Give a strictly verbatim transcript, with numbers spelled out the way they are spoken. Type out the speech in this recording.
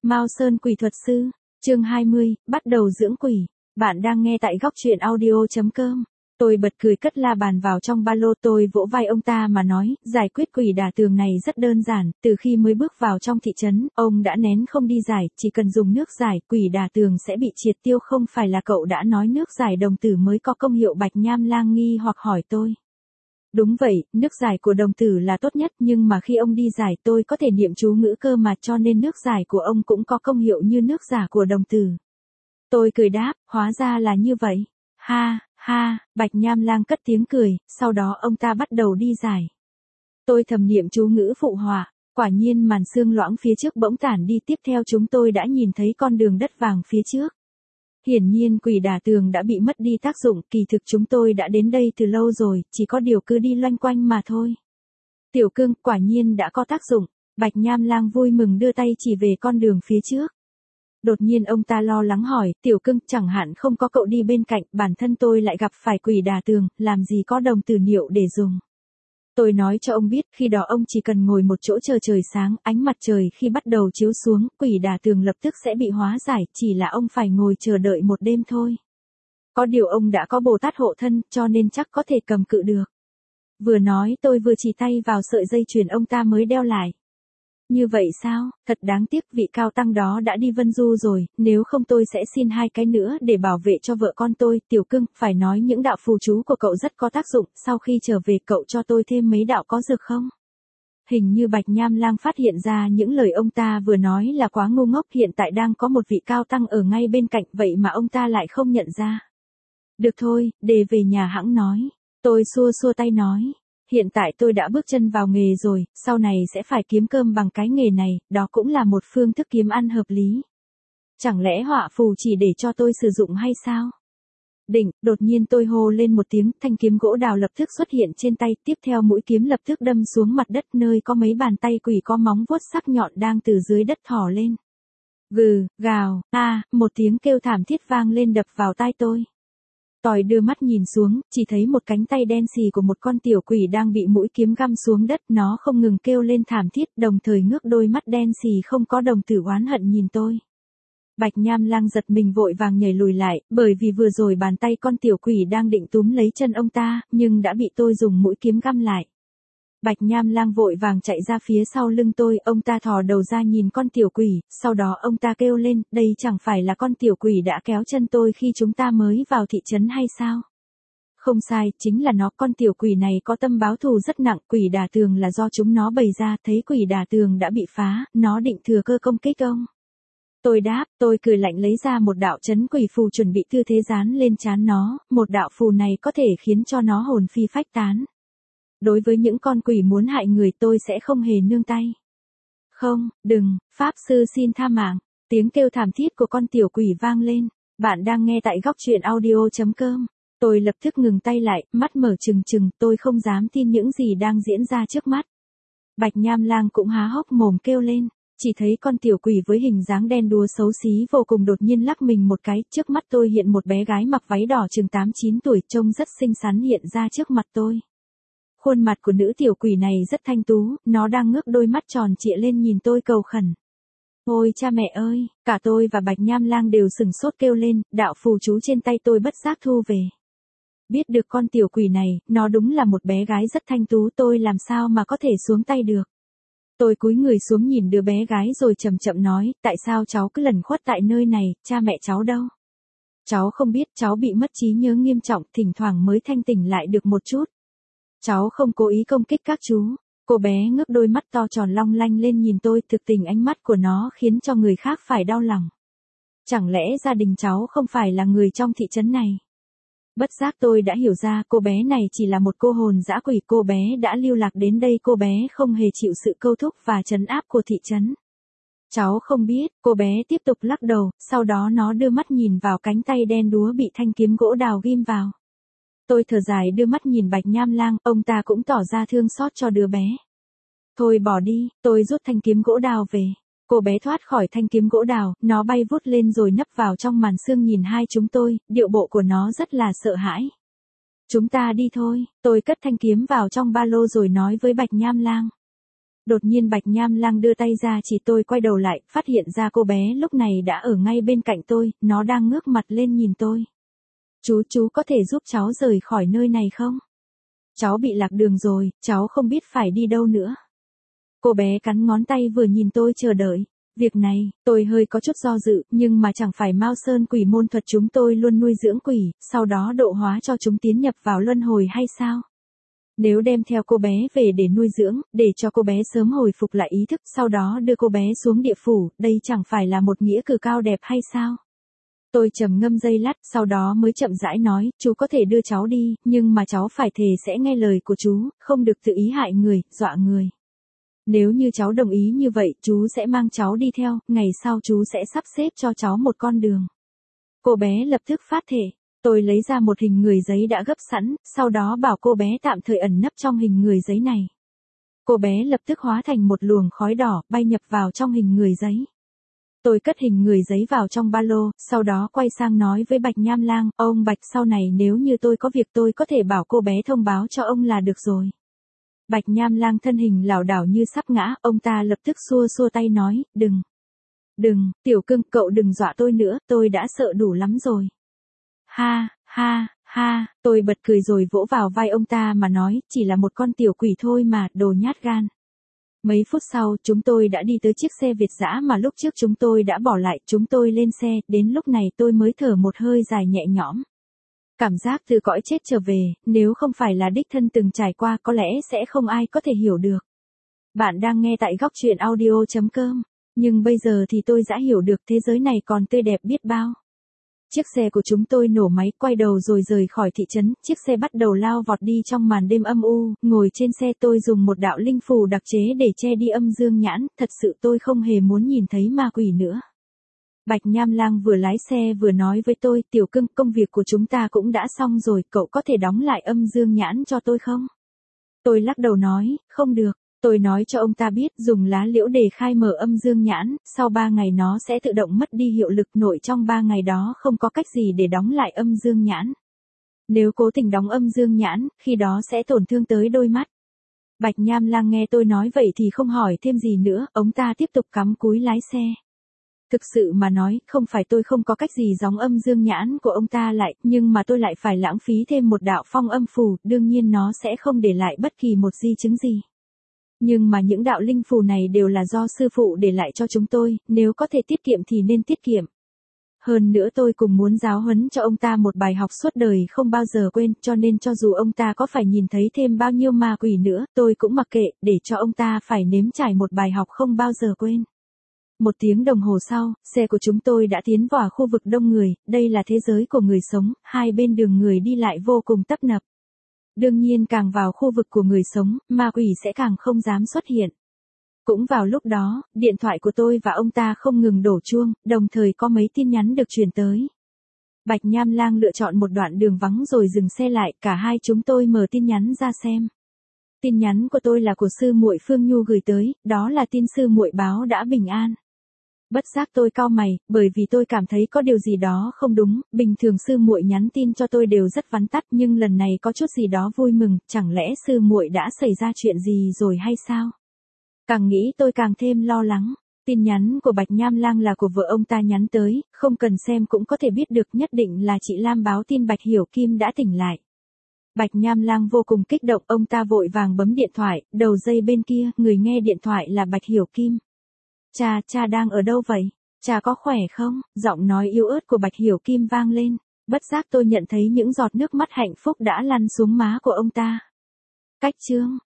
Mao Sơn Quỷ Thuật Sư, chương hai mươi, bắt đầu dưỡng quỷ. Bạn đang nghe tại góc truyện audio.com. Tôi bật cười cất la bàn vào trong ba lô, tôi vỗ vai ông ta mà nói, giải quyết quỷ đả tường này rất đơn giản, từ khi mới bước vào trong thị trấn, ông đã nén không đi giải, chỉ cần dùng nước giải, quỷ đả tường sẽ bị triệt tiêu. Không phải là cậu đã nói nước giải đồng tử mới có công hiệu? Bạch Nham Lang nghi hoặc hỏi tôi. Đúng vậy, nước giải của đồng tử là tốt nhất, nhưng mà khi ông đi giải tôi có thể niệm chú ngữ cơ mà, cho nên nước giải của ông cũng có công hiệu như nước giả của đồng tử. Tôi cười đáp, hóa ra là như vậy. Ha, ha, Bạch Nham Lang cất tiếng cười, sau đó ông ta bắt đầu đi giải. Tôi thầm niệm chú ngữ phụ họa, quả nhiên màn sương loãng phía trước bỗng tản đi, tiếp theo chúng tôi đã nhìn thấy con đường đất vàng phía trước. Hiển nhiên quỷ đả tường đã bị mất đi tác dụng, kỳ thực chúng tôi đã đến đây từ lâu rồi, chỉ có điều cứ đi loanh quanh mà thôi. Tiểu Cương, quả nhiên đã có tác dụng. Bạch Nham Lang vui mừng đưa tay chỉ về con đường phía trước. Đột nhiên ông ta lo lắng hỏi, Tiểu Cương, chẳng hạn không có cậu đi bên cạnh, bản thân tôi lại gặp phải quỷ đả tường, làm gì có đồng tử niệu để dùng. Tôi nói cho ông biết, khi đó ông chỉ cần ngồi một chỗ chờ trời sáng, ánh mặt trời khi bắt đầu chiếu xuống, quỷ đả tường lập tức sẽ bị hóa giải, chỉ là ông phải ngồi chờ đợi một đêm thôi. Có điều ông đã có Bồ Tát hộ thân, cho nên chắc có thể cầm cự được. Vừa nói tôi vừa chỉ tay vào sợi dây chuyền ông ta mới đeo lại. Như vậy sao, thật đáng tiếc, vị cao tăng đó đã đi Vân Du rồi, nếu không tôi sẽ xin hai cái nữa để bảo vệ cho vợ con tôi. Tiểu Cương, phải nói những đạo phù chú của cậu rất có tác dụng, sau khi trở về cậu cho tôi thêm mấy đạo có được không? Hình như Bạch Nham Lang phát hiện ra những lời ông ta vừa nói là quá ngu ngốc, hiện tại đang có một vị cao tăng ở ngay bên cạnh, vậy mà ông ta lại không nhận ra. Được thôi, để về nhà hẵng nói. Tôi xua xua tay nói. Hiện tại tôi đã bước chân vào nghề rồi, sau này sẽ phải kiếm cơm bằng cái nghề này, đó cũng là một phương thức kiếm ăn hợp lý. Chẳng lẽ họa phù chỉ để cho tôi sử dụng hay sao? Định, đột nhiên tôi hô lên một tiếng, thanh kiếm gỗ đào lập tức xuất hiện trên tay, tiếp theo mũi kiếm lập tức đâm xuống mặt đất nơi có mấy bàn tay quỷ có móng vuốt sắc nhọn đang từ dưới đất thò lên. Gừ, gào, a, một tiếng kêu thảm thiết vang lên đập vào tai tôi. Tòi đưa mắt nhìn xuống, chỉ thấy một cánh tay đen xì của một con tiểu quỷ đang bị mũi kiếm găm xuống đất, nó không ngừng kêu lên thảm thiết, đồng thời ngước đôi mắt đen xì không có đồng tử oán hận nhìn tôi. Bạch Nham Lang giật mình vội vàng nhảy lùi lại, bởi vì vừa rồi bàn tay con tiểu quỷ đang định túm lấy chân ông ta, nhưng đã bị tôi dùng mũi kiếm găm lại. Bạch Nham Lang vội vàng chạy ra phía sau lưng tôi, ông ta thò đầu ra nhìn con tiểu quỷ, sau đó ông ta kêu lên, đây chẳng phải là con tiểu quỷ đã kéo chân tôi khi chúng ta mới vào thị trấn hay sao? Không sai, chính là nó, con tiểu quỷ này có tâm báo thù rất nặng, quỷ đả tường là do chúng nó bày ra, thấy quỷ đả tường đã bị phá, nó định thừa cơ công kích ông. Tôi đáp, tôi cười lạnh lấy ra một đạo trấn quỷ phù chuẩn bị tư thế dán lên trán nó, một đạo phù này có thể khiến cho nó hồn phi phách tán. Đối với những con quỷ muốn hại người tôi sẽ không hề nương tay. Không, đừng, Pháp Sư xin tha mạng. Tiếng kêu thảm thiết của con tiểu quỷ vang lên. Bạn đang nghe tại góc truyện audio.com. Tôi lập tức ngừng tay lại, mắt mở trừng trừng, tôi không dám tin những gì đang diễn ra trước mắt. Bạch Nham Lang cũng há hốc mồm kêu lên. Chỉ thấy con tiểu quỷ với hình dáng đen đúa xấu xí vô cùng đột nhiên lắc mình một cái, trước mắt tôi hiện một bé gái mặc váy đỏ chừng tám chín tuổi, trông rất xinh xắn hiện ra trước mặt tôi. Khuôn mặt của nữ tiểu quỷ này rất thanh tú, nó đang ngước đôi mắt tròn trịa lên nhìn tôi cầu khẩn. Ôi cha mẹ ơi, cả tôi và Bạch Nham Lang đều sừng sốt kêu lên, đạo phù chú trên tay tôi bất giác thu về. Biết được con tiểu quỷ này, nó đúng là một bé gái rất thanh tú, tôi làm sao mà có thể xuống tay được. Tôi cúi người xuống nhìn đứa bé gái rồi chậm chậm nói, tại sao cháu cứ lẩn khuất tại nơi này, cha mẹ cháu đâu? Cháu không biết, cháu bị mất trí nhớ nghiêm trọng, thỉnh thoảng mới thanh tỉnh lại được một chút. Cháu không cố ý công kích các chú. Cô bé ngước đôi mắt to tròn long lanh lên nhìn tôi, thực tình ánh mắt của nó khiến cho người khác phải đau lòng. Chẳng lẽ gia đình cháu không phải là người trong thị trấn này? Bất giác tôi đã hiểu ra, cô bé này chỉ là một cô hồn dã quỷ, cô bé đã lưu lạc đến đây, cô bé không hề chịu sự câu thúc và trấn áp của thị trấn. Cháu không biết, cô bé tiếp tục lắc đầu, sau đó nó đưa mắt nhìn vào cánh tay đen đúa bị thanh kiếm gỗ đào ghim vào. Tôi thở dài đưa mắt nhìn Bạch Nham Lang, ông ta cũng tỏ ra thương xót cho đứa bé. Thôi bỏ đi, tôi rút thanh kiếm gỗ đào về. Cô bé thoát khỏi thanh kiếm gỗ đào, nó bay vút lên rồi nấp vào trong màn sương nhìn hai chúng tôi, điệu bộ của nó rất là sợ hãi. Chúng ta đi thôi, tôi cất thanh kiếm vào trong ba lô rồi nói với Bạch Nham Lang. Đột nhiên Bạch Nham Lang đưa tay ra chỉ tôi quay đầu lại, phát hiện ra cô bé lúc này đã ở ngay bên cạnh tôi, nó đang ngước mặt lên nhìn tôi. Chú, chú có thể giúp cháu rời khỏi nơi này không? Cháu bị lạc đường rồi, cháu không biết phải đi đâu nữa. Cô bé cắn ngón tay vừa nhìn tôi chờ đợi. Việc này, tôi hơi có chút do dự, nhưng mà chẳng phải Mao Sơn quỷ môn thuật chúng tôi luôn nuôi dưỡng quỷ, sau đó độ hóa cho chúng tiến nhập vào luân hồi hay sao? Nếu đem theo cô bé về để nuôi dưỡng, để cho cô bé sớm hồi phục lại ý thức, sau đó đưa cô bé xuống địa phủ, đây chẳng phải là một nghĩa cử cao đẹp hay sao? Tôi trầm ngâm giây lát, sau đó mới chậm rãi nói, chú có thể đưa cháu đi, nhưng mà cháu phải thề sẽ nghe lời của chú, không được tự ý hại người, dọa người. Nếu như cháu đồng ý như vậy, chú sẽ mang cháu đi theo, ngày sau chú sẽ sắp xếp cho cháu một con đường. Cô bé lập tức phát thệ. Tôi lấy ra một hình người giấy đã gấp sẵn, sau đó bảo cô bé tạm thời ẩn nấp trong hình người giấy này. Cô bé lập tức hóa thành một luồng khói đỏ, bay nhập vào trong hình người giấy. Tôi cất hình người giấy vào trong ba lô, sau đó quay sang nói với Bạch Nham Lang, ông Bạch sau này nếu như tôi có việc tôi có thể bảo cô bé thông báo cho ông là được rồi. Bạch Nham Lang thân hình lảo đảo như sắp ngã, ông ta lập tức xua xua tay nói, đừng. Đừng, tiểu cưng, cậu đừng dọa tôi nữa, tôi đã sợ đủ lắm rồi. Ha, ha, ha, tôi bật cười rồi vỗ vào vai ông ta mà nói, chỉ là một con tiểu quỷ thôi mà, đồ nhát gan. Mấy phút sau, chúng tôi đã đi tới chiếc xe Việt dã mà lúc trước chúng tôi đã bỏ lại, chúng tôi lên xe, đến lúc này tôi mới thở một hơi dài nhẹ nhõm. Cảm giác từ cõi chết trở về, nếu không phải là đích thân từng trải qua có lẽ sẽ không ai có thể hiểu được. Bạn đang nghe tại góc truyện audio chấm com, nhưng bây giờ thì tôi đã hiểu được thế giới này còn tươi đẹp biết bao. Chiếc xe của chúng tôi nổ máy, quay đầu rồi rời khỏi thị trấn, chiếc xe bắt đầu lao vọt đi trong màn đêm âm u, ngồi trên xe tôi dùng một đạo linh phù đặc chế để che đi âm dương nhãn, thật sự tôi không hề muốn nhìn thấy ma quỷ nữa. Bạch Nham Lang vừa lái xe vừa nói với tôi, tiểu cưng, công việc của chúng ta cũng đã xong rồi, cậu có thể đóng lại âm dương nhãn cho tôi không? Tôi lắc đầu nói, không được. Tôi nói cho ông ta biết dùng lá liễu để khai mở âm dương nhãn, sau ba ngày nó sẽ tự động mất đi hiệu lực, nội trong ba ngày đó không có cách gì để đóng lại âm dương nhãn. Nếu cố tình đóng âm dương nhãn, khi đó sẽ tổn thương tới đôi mắt. Bạch Nham Lang nghe tôi nói vậy thì không hỏi thêm gì nữa, ông ta tiếp tục cắm cúi lái xe. Thực sự mà nói, không phải tôi không có cách gì gióng âm dương nhãn của ông ta lại, nhưng mà tôi lại phải lãng phí thêm một đạo phong âm phù, đương nhiên nó sẽ không để lại bất kỳ một di chứng gì. Nhưng mà những đạo linh phù này đều là do sư phụ để lại cho chúng tôi, nếu có thể tiết kiệm thì nên tiết kiệm. Hơn nữa tôi cùng muốn giáo huấn cho ông ta một bài học suốt đời không bao giờ quên, cho nên cho dù ông ta có phải nhìn thấy thêm bao nhiêu ma quỷ nữa, tôi cũng mặc kệ, để cho ông ta phải nếm trải một bài học không bao giờ quên. Một tiếng đồng hồ sau, xe của chúng tôi đã tiến vào khu vực đông người, đây là thế giới của người sống, hai bên đường người đi lại vô cùng tấp nập. Đương nhiên càng vào khu vực của người sống, ma quỷ sẽ càng không dám xuất hiện. Cũng vào lúc đó, điện thoại của tôi và ông ta không ngừng đổ chuông, đồng thời có mấy tin nhắn được truyền tới. Bạch Nham Lang lựa chọn một đoạn đường vắng rồi dừng xe lại, cả hai chúng tôi mở tin nhắn ra xem. Tin nhắn của tôi là của sư muội Phương Nhu gửi tới, đó là tin sư muội báo đã bình an. Bất giác tôi cau mày, bởi vì tôi cảm thấy có điều gì đó không đúng, bình thường sư muội nhắn tin cho tôi đều rất vắn tắt, nhưng lần này có chút gì đó vui mừng, chẳng lẽ sư muội đã xảy ra chuyện gì rồi hay sao? Càng nghĩ tôi càng thêm lo lắng. Tin nhắn của Bạch Nham Lang là của vợ ông ta nhắn tới, không cần xem cũng có thể biết được, nhất định là chị Lam báo tin Bạch Hiểu Kim đã tỉnh lại. Bạch Nham Lang vô cùng kích động, ông ta vội vàng bấm điện thoại, đầu dây bên kia, người nghe điện thoại là Bạch Hiểu Kim. Cha, cha đang ở đâu vậy? Cha có khỏe không? Giọng nói yếu ớt của Bạch Hiểu Kim vang lên. Bất giác tôi nhận thấy những giọt nước mắt hạnh phúc đã lăn xuống má của ông ta. Cách chương